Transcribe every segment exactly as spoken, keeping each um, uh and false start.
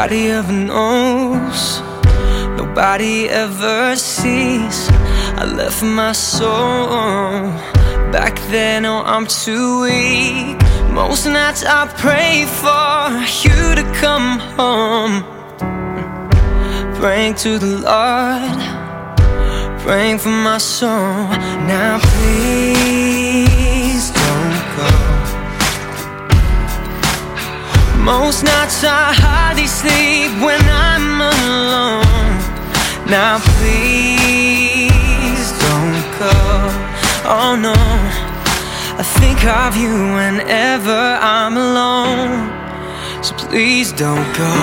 Nobody ever knows, nobody ever sees. I left my soul back then, oh I'm too weak. Most nights I pray for you to come home, praying to the Lord, praying for my soul. Now please don't go. Most nights I hardly sleep when I'm alone. Now please don't go. Oh no, I think of you whenever I'm alone. So please don't go.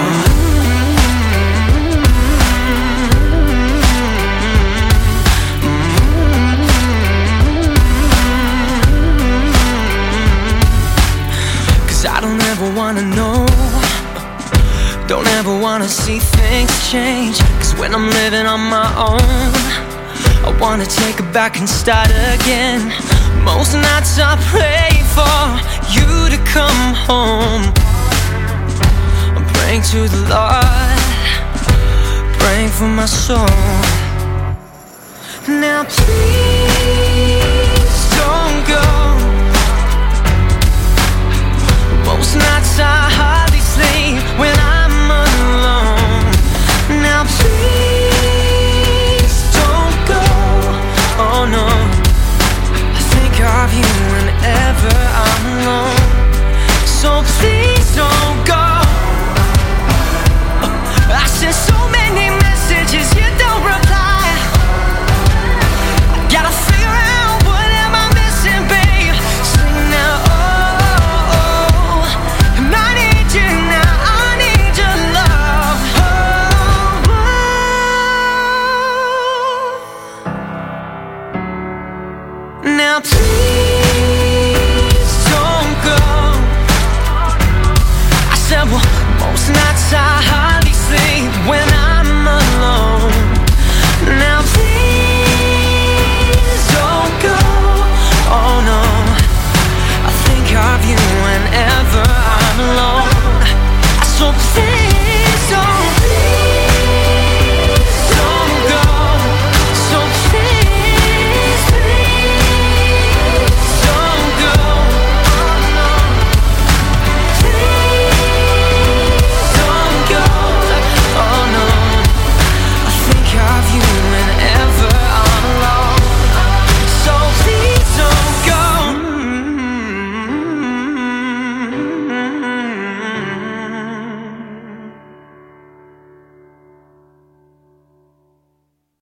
I don't ever wanna know, don't ever wanna see things change. Cause when I'm living on my own, I wanna take it back and start again. Most nights I pray for you to come home. I'm praying to the Lord, praying for my soul. Now please don't go. Most nights I hardly sleep when I'm alone. Now please don't go. Oh no, I think of you whenever I'm alone. So please don't go. I sent so many messages, you don't reply. I gotta figure out what am I missing, babe. Sing now. Now please